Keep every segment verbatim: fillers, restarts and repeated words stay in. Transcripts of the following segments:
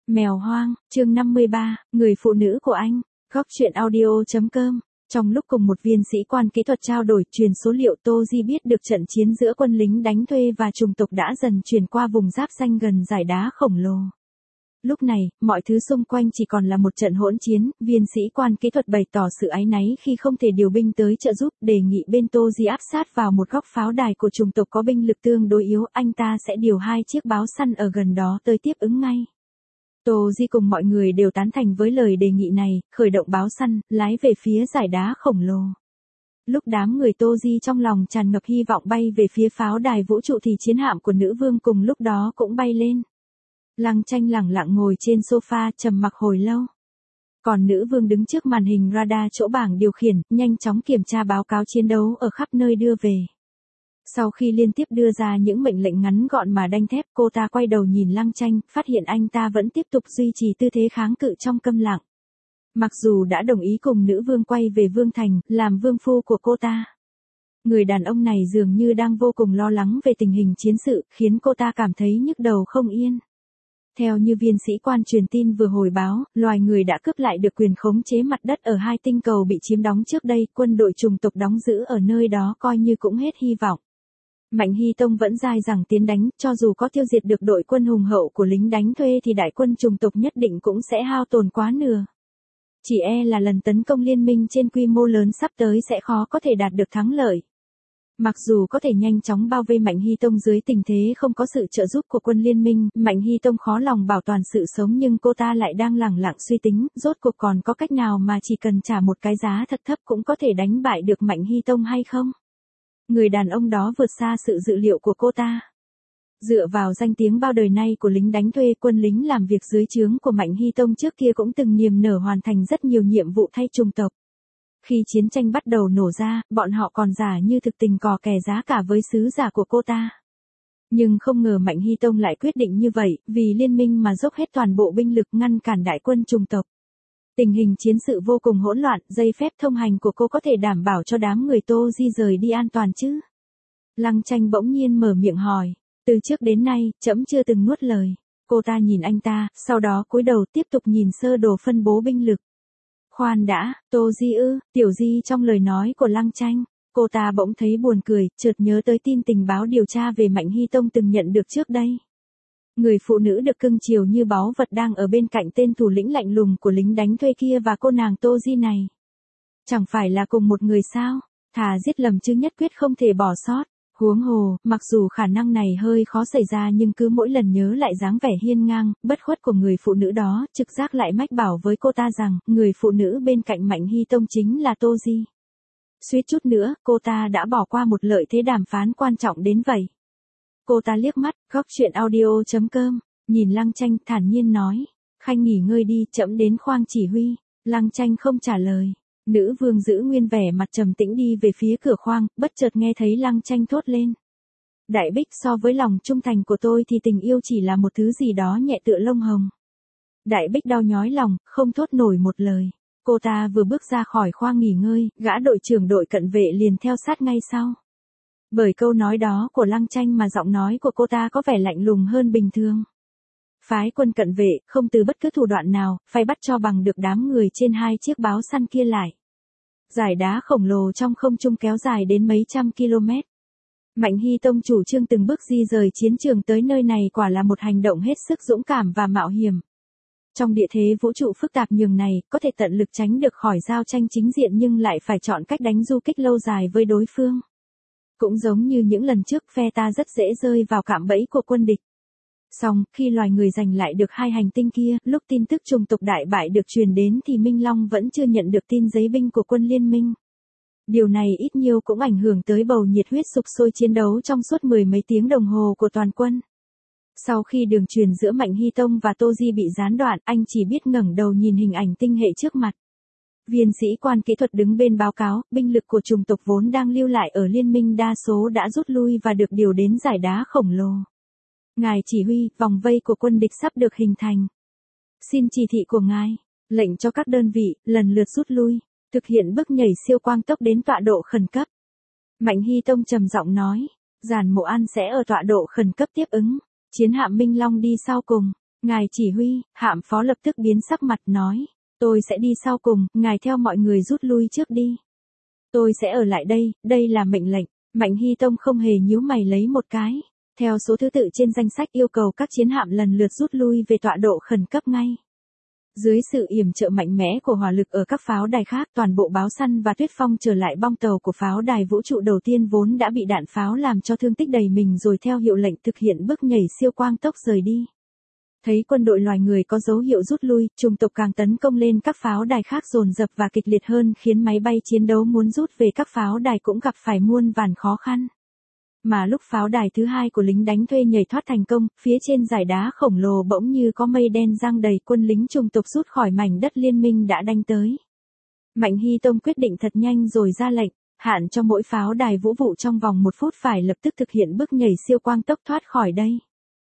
Mèo hoang, chương năm mươi ba, người phụ nữ của anh, góc truyện audio.com. Trong lúc cùng một viên sĩ quan kỹ thuật trao đổi truyền số liệu, Tô Di biết được trận chiến giữa quân lính đánh thuê và chủng tộc đã dần chuyển qua vùng giáp ranh gần dải đá khổng lồ. Lúc này, mọi thứ xung quanh chỉ còn là một trận hỗn chiến. Viên sĩ quan kỹ thuật bày tỏ sự áy náy khi không thể điều binh tới trợ giúp, đề nghị bên Tô Di áp sát vào một góc pháo đài của chủng tộc có binh lực tương đối yếu, anh ta sẽ điều hai chiếc báo săn ở gần đó tới tiếp ứng ngay. Tô Di cùng mọi người đều tán thành với lời đề nghị này, khởi động báo săn, lái về phía dải đá khổng lồ. Lúc đám người Tô Di trong lòng tràn ngập hy vọng bay về phía pháo đài vũ trụ thì chiến hạm của nữ vương cùng lúc đó cũng bay lên. Lăng Tranh lẳng lặng ngồi trên sofa trầm mặc hồi lâu. Còn nữ vương đứng trước màn hình radar chỗ bảng điều khiển, nhanh chóng kiểm tra báo cáo chiến đấu ở khắp nơi đưa về. Sau khi liên tiếp đưa ra những mệnh lệnh ngắn gọn mà đanh thép, cô ta quay đầu nhìn Lăng Tranh, phát hiện anh ta vẫn tiếp tục duy trì tư thế kháng cự trong câm lặng. Mặc dù đã đồng ý cùng nữ vương quay về Vương Thành, làm vương phu của cô ta. Người đàn ông này dường như đang vô cùng lo lắng về tình hình chiến sự, khiến cô ta cảm thấy nhức đầu không yên. Theo như viên sĩ quan truyền tin vừa hồi báo, loài người đã cướp lại được quyền khống chế mặt đất ở hai tinh cầu bị chiếm đóng trước đây, quân đội chủng tộc đóng giữ ở nơi đó coi như cũng hết hy vọng. Mạnh Hy Tông vẫn dai dẳng tiến đánh, cho dù có tiêu diệt được đội quân hùng hậu của lính đánh thuê thì đại quân chủng tộc nhất định cũng sẽ hao tổn quá nửa. Chỉ e là lần tấn công liên minh trên quy mô lớn sắp tới sẽ khó có thể đạt được thắng lợi. Mặc dù có thể nhanh chóng bao vây Mạnh Hy Tông dưới tình thế không có sự trợ giúp của quân liên minh, Mạnh Hy Tông khó lòng bảo toàn sự sống, nhưng cô ta lại đang lẳng lặng suy tính, rốt cuộc còn có cách nào mà chỉ cần trả một cái giá thật thấp cũng có thể đánh bại được Mạnh Hy Tông hay không? Người đàn ông đó vượt xa sự dự liệu của cô ta. Dựa vào danh tiếng bao đời nay của lính đánh thuê, quân lính làm việc dưới trướng của Mạnh Hy Tông trước kia cũng từng niềm nở hoàn thành rất nhiều nhiệm vụ thay chủng tộc. Khi chiến tranh bắt đầu nổ ra, bọn họ còn giả như thực tình cò kè giá cả với sứ giả của cô ta. Nhưng không ngờ Mạnh Hy Tông lại quyết định như vậy, vì liên minh mà dốc hết toàn bộ binh lực ngăn cản đại quân chủng tộc. Tình hình chiến sự vô cùng hỗn loạn, giấy phép thông hành của cô có thể đảm bảo cho đám người Tô Di rời đi an toàn chứ? Lăng Tranh bỗng nhiên mở miệng hỏi, từ trước đến nay, trẫm chưa từng nuốt lời. Cô ta nhìn anh ta, sau đó cúi đầu tiếp tục nhìn sơ đồ phân bố binh lực. Khoan đã, Tô Di ư, Tiểu Di trong lời nói của Lăng Tranh, cô ta bỗng thấy buồn cười, chợt nhớ tới tin tình báo điều tra về Mạnh Hy Tông từng nhận được trước đây. Người phụ nữ được cưng chiều như báu vật đang ở bên cạnh tên thủ lĩnh lạnh lùng của lính đánh thuê kia và cô nàng Tô Di này. Chẳng phải là cùng một người sao? Thà giết lầm chứ nhất quyết không thể bỏ sót. Huống hồ, mặc dù khả năng này hơi khó xảy ra nhưng cứ mỗi lần nhớ lại dáng vẻ hiên ngang, bất khuất của người phụ nữ đó, trực giác lại mách bảo với cô ta rằng, người phụ nữ bên cạnh Mạnh Hy Tông chính là Tô Di. Suýt chút nữa, cô ta đã bỏ qua một lợi thế đàm phán quan trọng đến vậy. Cô ta liếc mắt, góc truyện audio.com, nhìn Lăng Tranh thản nhiên nói, Khanh nghỉ ngơi đi, trẫm đến khoang chỉ huy. Lăng Tranh không trả lời. Nữ vương giữ nguyên vẻ mặt trầm tĩnh đi về phía cửa khoang, bất chợt nghe thấy Lăng Tranh thốt lên. Đại Bích, so với lòng trung thành của tôi thì tình yêu chỉ là một thứ gì đó nhẹ tựa lông hồng. Đại Bích đau nhói lòng, không thốt nổi một lời. Cô ta vừa bước ra khỏi khoang nghỉ ngơi, gã đội trưởng đội cận vệ liền theo sát ngay sau. Bởi câu nói đó của Lăng Tranh mà giọng nói của cô ta có vẻ lạnh lùng hơn bình thường. Phái quân cận vệ, không từ bất cứ thủ đoạn nào, phải bắt cho bằng được đám người trên hai chiếc báo săn kia lại. Dải đá khổng lồ trong không trung kéo dài đến mấy trăm km. Mạnh Hy Tông chủ trương từng bước di rời chiến trường tới nơi này quả là một hành động hết sức dũng cảm và mạo hiểm. Trong địa thế vũ trụ phức tạp nhường này, có thể tận lực tránh được khỏi giao tranh chính diện nhưng lại phải chọn cách đánh du kích lâu dài với đối phương. Cũng giống như những lần trước, phe ta rất dễ rơi vào cạm bẫy của quân địch. Song, khi loài người giành lại được hai hành tinh kia, lúc tin tức chủng tộc đại bại được truyền đến thì Minh Long vẫn chưa nhận được tin giấy binh của quân liên minh. Điều này ít nhiều cũng ảnh hưởng tới bầu nhiệt huyết sục sôi chiến đấu trong suốt mười mấy tiếng đồng hồ của toàn quân. Sau khi đường truyền giữa Mạnh Hy Tông và Tô Di bị gián đoạn, anh chỉ biết ngẩng đầu nhìn hình ảnh tinh hệ trước mặt. Viên sĩ quan kỹ thuật đứng bên báo cáo, binh lực của chủng tộc vốn đang lưu lại ở liên minh đa số đã rút lui và được điều đến dải đá khổng lồ. Ngài chỉ huy, vòng vây của quân địch sắp được hình thành. Xin chỉ thị của ngài, lệnh cho các đơn vị, lần lượt rút lui, thực hiện bước nhảy siêu quang tốc đến tọa độ khẩn cấp. Mạnh Hy Tông trầm giọng nói, Giản Mộ An sẽ ở tọa độ khẩn cấp tiếp ứng, chiến hạm Minh Long đi sau cùng. Ngài chỉ huy, Hạm Phó lập tức biến sắc mặt nói. Tôi sẽ đi sau cùng, ngài theo mọi người rút lui trước đi. Tôi sẽ ở lại đây, đây là mệnh lệnh. Mạnh Hy Tông không hề nhíu mày lấy một cái. Theo số thứ tự trên danh sách yêu cầu các chiến hạm lần lượt rút lui về tọa độ khẩn cấp ngay. Dưới sự yểm trợ mạnh mẽ của hỏa lực ở các pháo đài khác, toàn bộ Báo Săn và Tuyết Phong trở lại bong tàu của pháo đài vũ trụ đầu tiên vốn đã bị đạn pháo làm cho thương tích đầy mình rồi theo hiệu lệnh thực hiện bước nhảy siêu quang tốc rời đi. Thấy quân đội loài người có dấu hiệu rút lui, chủng tộc càng tấn công lên các pháo đài khác dồn dập và kịch liệt hơn, khiến máy bay chiến đấu muốn rút về các pháo đài cũng gặp phải muôn vàn khó khăn. Mà lúc pháo đài thứ hai của lính đánh thuê nhảy thoát thành công, phía trên dải đá khổng lồ bỗng như có mây đen giăng đầy, quân lính chủng tộc rút khỏi mảnh đất liên minh đã đánh tới. Mạnh Hy Tông quyết định thật nhanh rồi ra lệnh, hạn cho mỗi pháo đài vũ vụ trong vòng một phút phải lập tức thực hiện bước nhảy siêu quang tốc thoát khỏi đây.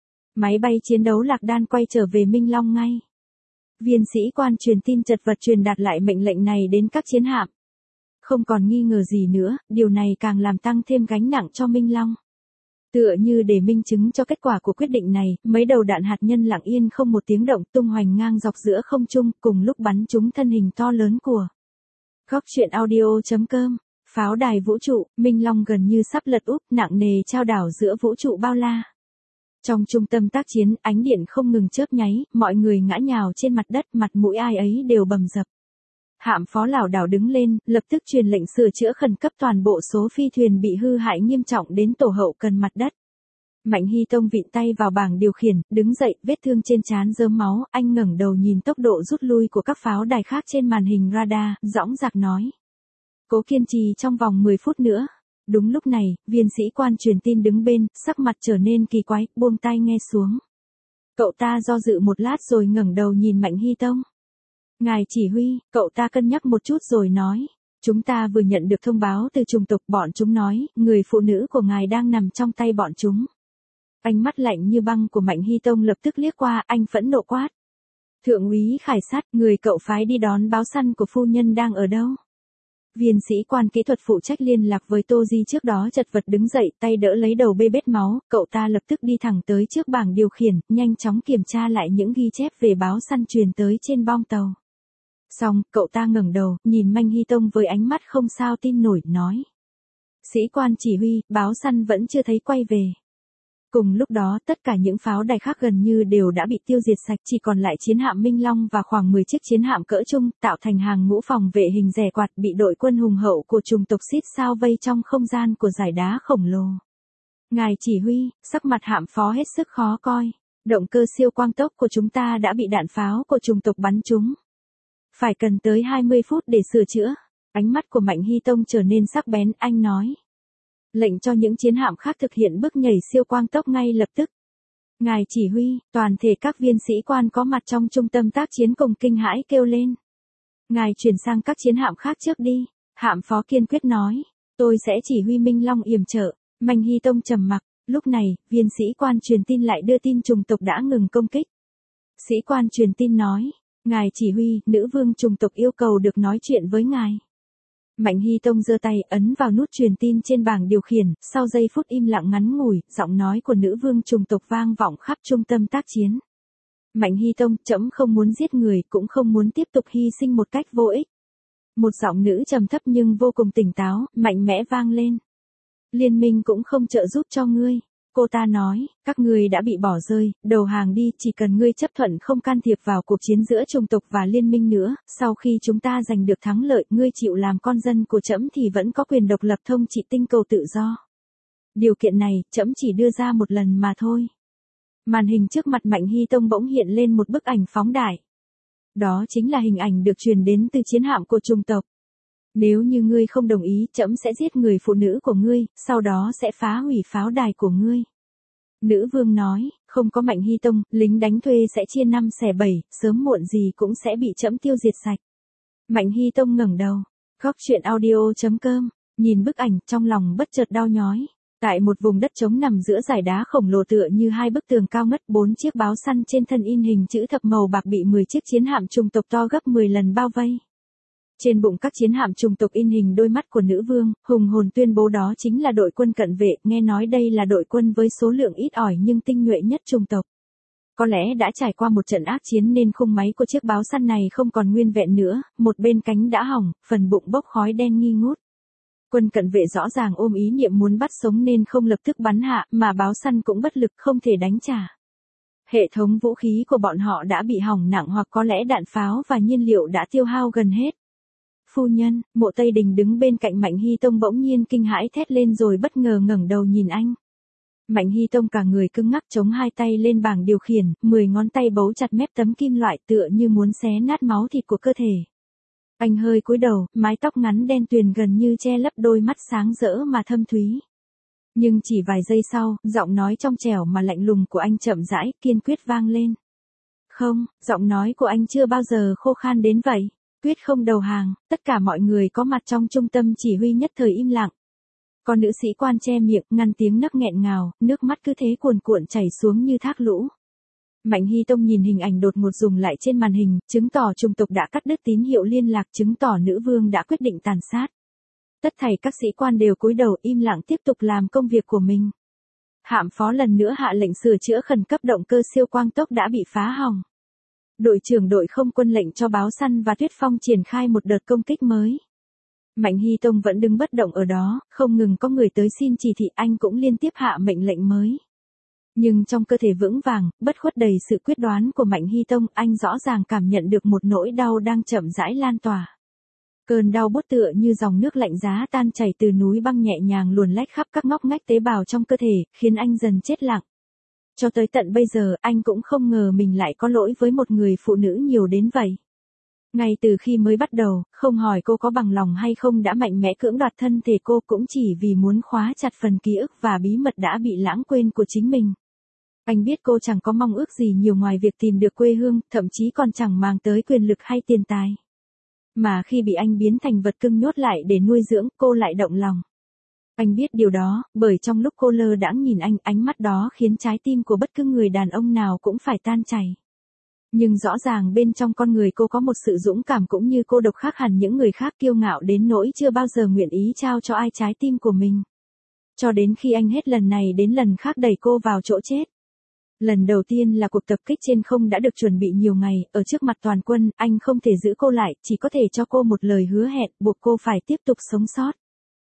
Máy bay chiến đấu Lạc Đan quay trở về Minh Long ngay. Viên sĩ quan truyền tin chật vật truyền đạt lại mệnh lệnh này đến các chiến hạm. Không còn nghi ngờ gì nữa, điều này càng làm tăng thêm gánh nặng cho Minh Long. Tựa như để minh chứng cho kết quả của quyết định này, mấy đầu đạn hạt nhân lặng yên không một tiếng động tung hoành ngang dọc giữa không trung, cùng lúc bắn trúng thân hình to lớn của Góc truyện audio chấm com. Pháo đài vũ trụ, Minh Long gần như sắp lật úp, nặng nề chao đảo giữa vũ trụ bao la. Trong trung tâm tác chiến, ánh điện không ngừng chớp nháy, mọi người ngã nhào trên mặt đất, mặt mũi ai ấy đều bầm dập. Hạm Phó lảo đảo đứng lên, lập tức truyền lệnh sửa chữa khẩn cấp toàn bộ số phi thuyền bị hư hại nghiêm trọng đến tổ hậu cần mặt đất. Mạnh Hy Tông vịn tay vào bảng điều khiển, đứng dậy, vết thương trên trán rớm máu, anh ngẩng đầu nhìn tốc độ rút lui của các pháo đài khác trên màn hình radar, dõng dạc nói. Cố kiên trì trong vòng mười phút nữa. Đúng lúc này, viên sĩ quan truyền tin đứng bên, sắc mặt trở nên kỳ quái, buông tai nghe xuống. Cậu ta do dự một lát rồi ngẩng đầu nhìn Mạnh Hy Tông. Ngài chỉ huy, cậu ta cân nhắc một chút rồi nói. Chúng ta vừa nhận được thông báo từ chủng tộc, bọn chúng nói, người phụ nữ của ngài đang nằm trong tay bọn chúng. Ánh mắt lạnh như băng của Mạnh Hy Tông lập tức liếc qua, anh phẫn nộ quát. Thượng úy Khải Sát, người cậu phái đi đón báo săn của phu nhân đang ở đâu? Viên sĩ quan kỹ thuật phụ trách liên lạc với Tô Di trước đó chật vật đứng dậy, tay đỡ lấy đầu bê bết máu, cậu ta lập tức đi thẳng tới trước bảng điều khiển, nhanh chóng kiểm tra lại những ghi chép về báo săn truyền tới trên bong tàu. Xong, cậu ta ngẩng đầu, nhìn Mạnh Hy Tông với ánh mắt không sao tin nổi, nói. Sĩ quan chỉ huy, báo săn vẫn chưa thấy quay về. Cùng lúc đó, tất cả những pháo đài khác gần như đều đã bị tiêu diệt sạch, chỉ còn lại chiến hạm Minh Long và khoảng mười chiếc chiến hạm cỡ trung, tạo thành hàng ngũ phòng vệ hình rẻ quạt, bị đội quân hùng hậu của chủng tộc Sith sao vây trong không gian của dải đá khổng lồ. Ngài chỉ huy, sắc mặt Hạm Phó hết sức khó coi. Động cơ siêu quang tốc của chúng ta đã bị đạn pháo của chủng tộc bắn trúng. Phải cần tới hai mươi phút để sửa chữa. Ánh mắt của Mạnh Hy Tông trở nên sắc bén, anh nói. Lệnh cho những chiến hạm khác thực hiện bước nhảy siêu quang tốc ngay lập tức. Ngài chỉ huy, toàn thể các viên sĩ quan có mặt trong trung tâm tác chiến cùng kinh hãi kêu lên. Ngài chuyển sang các chiến hạm khác trước đi. Hạm Phó kiên quyết nói. Tôi sẽ chỉ huy Minh Long yểm trợ. Mạnh Hy Tông trầm mặc. Lúc này, viên sĩ quan truyền tin lại đưa tin chủng tộc đã ngừng công kích. Sĩ quan truyền tin nói. Ngài chỉ huy, nữ vương chủng tộc yêu cầu được nói chuyện với ngài. Mạnh Hy Tông giơ tay ấn vào nút truyền tin trên bảng điều khiển, sau giây phút im lặng ngắn ngủi, giọng nói của nữ vương chủng tộc vang vọng khắp trung tâm tác chiến. Mạnh Hy Tông, trẫm không muốn giết người, cũng không muốn tiếp tục hy sinh một cách vô ích. Một giọng nữ trầm thấp nhưng vô cùng tỉnh táo, mạnh mẽ vang lên. Liên minh cũng không trợ giúp cho ngươi. Cô ta nói, các ngươi đã bị bỏ rơi, đầu hàng đi, chỉ cần ngươi chấp thuận không can thiệp vào cuộc chiến giữa chủng tộc và liên minh nữa, sau khi chúng ta giành được thắng lợi, ngươi chịu làm con dân của trẫm thì vẫn có quyền độc lập thông trị tinh cầu tự do. Điều kiện này, trẫm chỉ đưa ra một lần mà thôi. Màn hình trước mặt Mạnh Hy Tông bỗng hiện lên một bức ảnh phóng đại. Đó chính là hình ảnh được truyền đến từ chiến hạm của chủng tộc. Nếu như ngươi không đồng ý, trẫm sẽ giết người phụ nữ của ngươi, sau đó sẽ phá hủy pháo đài của ngươi. Nữ vương nói, không có Mạnh Hy Tông, lính đánh thuê sẽ chia năm xẻ bảy, sớm muộn gì cũng sẽ bị trẫm tiêu diệt sạch. Mạnh Hy Tông ngẩng đầu. Góc truyện audio chấm com, nhìn bức ảnh, trong lòng bất chợt đau nhói. Tại một vùng đất trống nằm giữa dải đá khổng lồ tựa như hai bức tường cao ngất, bốn chiếc báo săn trên thân in hình chữ thập màu bạc bị mười chiếc chiến hạm chủng tộc to gấp mười lần bao vây. Trên bụng các chiến hạm chủng tộc in hình đôi mắt của nữ vương, hùng hồn tuyên bố đó chính là đội quân cận vệ, nghe nói đây là đội quân với số lượng ít ỏi nhưng tinh nhuệ nhất chủng tộc. Có lẽ đã trải qua một trận ác chiến nên khung máy của chiếc báo săn này không còn nguyên vẹn nữa, một bên cánh đã hỏng, phần bụng bốc khói đen nghi ngút. Quân cận vệ rõ ràng ôm ý niệm muốn bắt sống nên không lập tức bắn hạ, mà báo săn cũng bất lực không thể đánh trả. Hệ thống vũ khí của bọn họ đã bị hỏng nặng hoặc có lẽ đạn pháo và nhiên liệu đã tiêu hao gần hết. Phu nhân, Mộ Tây Đình đứng bên cạnh Mạnh Hy Tông bỗng nhiên kinh hãi thét lên rồi bất ngờ ngẩng đầu nhìn anh. Mạnh Hy Tông cả người cứng ngắc chống hai tay lên bảng điều khiển, mười ngón tay bấu chặt mép tấm kim loại tựa như muốn xé nát máu thịt của cơ thể. Anh hơi cúi đầu, mái tóc ngắn đen tuyền gần như che lấp đôi mắt sáng rỡ mà thâm thúy. Nhưng chỉ vài giây sau, giọng nói trong trẻo mà lạnh lùng của anh chậm rãi, kiên quyết vang lên. Không, giọng nói của anh chưa bao giờ khô khan đến vậy. Quyết không đầu hàng, tất cả mọi người có mặt trong trung tâm chỉ huy nhất thời im lặng. Con nữ sĩ quan che miệng, ngăn tiếng nấc nghẹn ngào, nước mắt cứ thế cuồn cuộn chảy xuống như thác lũ. Mạnh Hy Tông nhìn hình ảnh đột ngột dùng lại trên màn hình, chứng tỏ chủng tộc đã cắt đứt tín hiệu liên lạc, chứng tỏ nữ vương đã quyết định tàn sát. Tất thảy các sĩ quan đều cúi đầu im lặng tiếp tục làm công việc của mình. Hạm phó lần nữa hạ lệnh sửa chữa khẩn cấp động cơ siêu quang tốc đã bị phá hỏng. Đội trưởng đội không quân lệnh cho báo săn và Tuyết Phong triển khai một đợt công kích mới. Mạnh Hy Tông vẫn đứng bất động ở đó, không ngừng có người tới xin chỉ thị, anh cũng liên tiếp hạ mệnh lệnh mới. Nhưng trong cơ thể vững vàng, bất khuất đầy sự quyết đoán của Mạnh Hy Tông, anh rõ ràng cảm nhận được một nỗi đau đang chậm rãi lan tỏa. Cơn đau buốt tựa như dòng nước lạnh giá tan chảy từ núi băng nhẹ nhàng luồn lách khắp các ngóc ngách tế bào trong cơ thể, khiến anh dần chết lặng. Cho tới tận bây giờ, anh cũng không ngờ mình lại có lỗi với một người phụ nữ nhiều đến vậy. Ngay từ khi mới bắt đầu, không hỏi cô có bằng lòng hay không đã mạnh mẽ cưỡng đoạt thân thể cô cũng chỉ vì muốn khóa chặt phần ký ức và bí mật đã bị lãng quên của chính mình. Anh biết cô chẳng có mong ước gì nhiều ngoài việc tìm được quê hương, thậm chí còn chẳng mang tới quyền lực hay tiền tài. Mà khi bị anh biến thành vật cưng nhốt lại để nuôi dưỡng, cô lại động lòng. Anh biết điều đó, bởi trong lúc cô lơ đãng nhìn anh, ánh mắt đó khiến trái tim của bất cứ người đàn ông nào cũng phải tan chảy. Nhưng rõ ràng bên trong con người cô có một sự dũng cảm cũng như cô độc khác hẳn những người khác, kiêu ngạo đến nỗi chưa bao giờ nguyện ý trao cho ai trái tim của mình. Cho đến khi anh hết lần này đến lần khác đẩy cô vào chỗ chết. Lần đầu tiên là cuộc tập kích trên không đã được chuẩn bị nhiều ngày, ở trước mặt toàn quân, anh không thể giữ cô lại, chỉ có thể cho cô một lời hứa hẹn, buộc cô phải tiếp tục sống sót.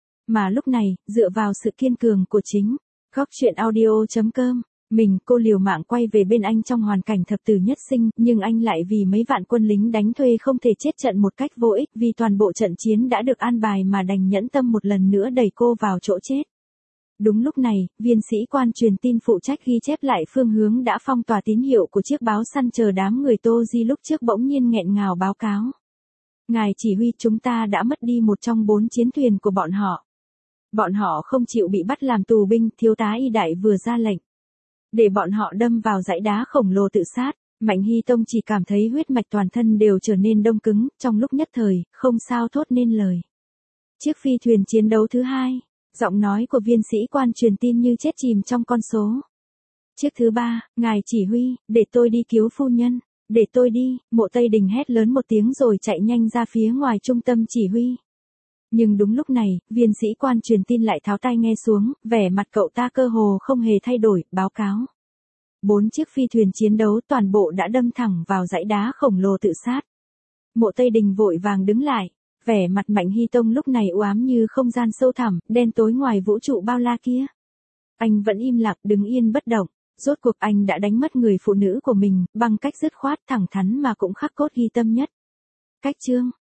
Mà lúc này, dựa vào sự kiên cường của chính, góc truyện audio chấm com, mình, cô liều mạng quay về bên anh trong hoàn cảnh thập tử nhất sinh, nhưng anh lại vì mấy vạn quân lính đánh thuê không thể chết trận một cách vô ích, vì toàn bộ trận chiến đã được an bài mà đành nhẫn tâm một lần nữa đẩy cô vào chỗ chết. Đúng lúc này, viên sĩ quan truyền tin phụ trách ghi chép lại phương hướng đã phong tỏa tín hiệu của chiếc báo săn chờ đám người Tô Di lúc trước bỗng nhiên nghẹn ngào báo cáo. Ngài chỉ huy, chúng ta đã mất đi một trong bốn chiến thuyền của bọn họ. Bọn họ không chịu bị bắt làm tù binh, thiếu tá Y Đại vừa ra lệnh. Để bọn họ đâm vào dãy đá khổng lồ tự sát, Mạnh Hy Tông chỉ cảm thấy huyết mạch toàn thân đều trở nên đông cứng, trong lúc nhất thời, không sao thốt nên lời. Chiếc phi thuyền chiến đấu thứ hai, giọng nói của viên sĩ quan truyền tin như chết chìm trong con số. Chiếc thứ ba, ngài chỉ huy, để tôi đi cứu phu nhân, để tôi đi, Mộ Tây Đình hét lớn một tiếng rồi chạy nhanh ra phía ngoài trung tâm chỉ huy. Nhưng đúng lúc này, viên sĩ quan truyền tin lại tháo tai nghe xuống, vẻ mặt cậu ta cơ hồ không hề thay đổi, báo cáo. Bốn chiếc phi thuyền chiến đấu toàn bộ đã đâm thẳng vào dãy đá khổng lồ tự sát. Mộ Tây Đình vội vàng đứng lại, vẻ mặt Mạnh Hy Tông lúc này u ám như không gian sâu thẳm, đen tối ngoài vũ trụ bao la kia. Anh vẫn im lặng, đứng yên bất động, rốt cuộc anh đã đánh mất người phụ nữ của mình, bằng cách dứt khoát thẳng thắn mà cũng khắc cốt ghi tâm nhất. Cách chương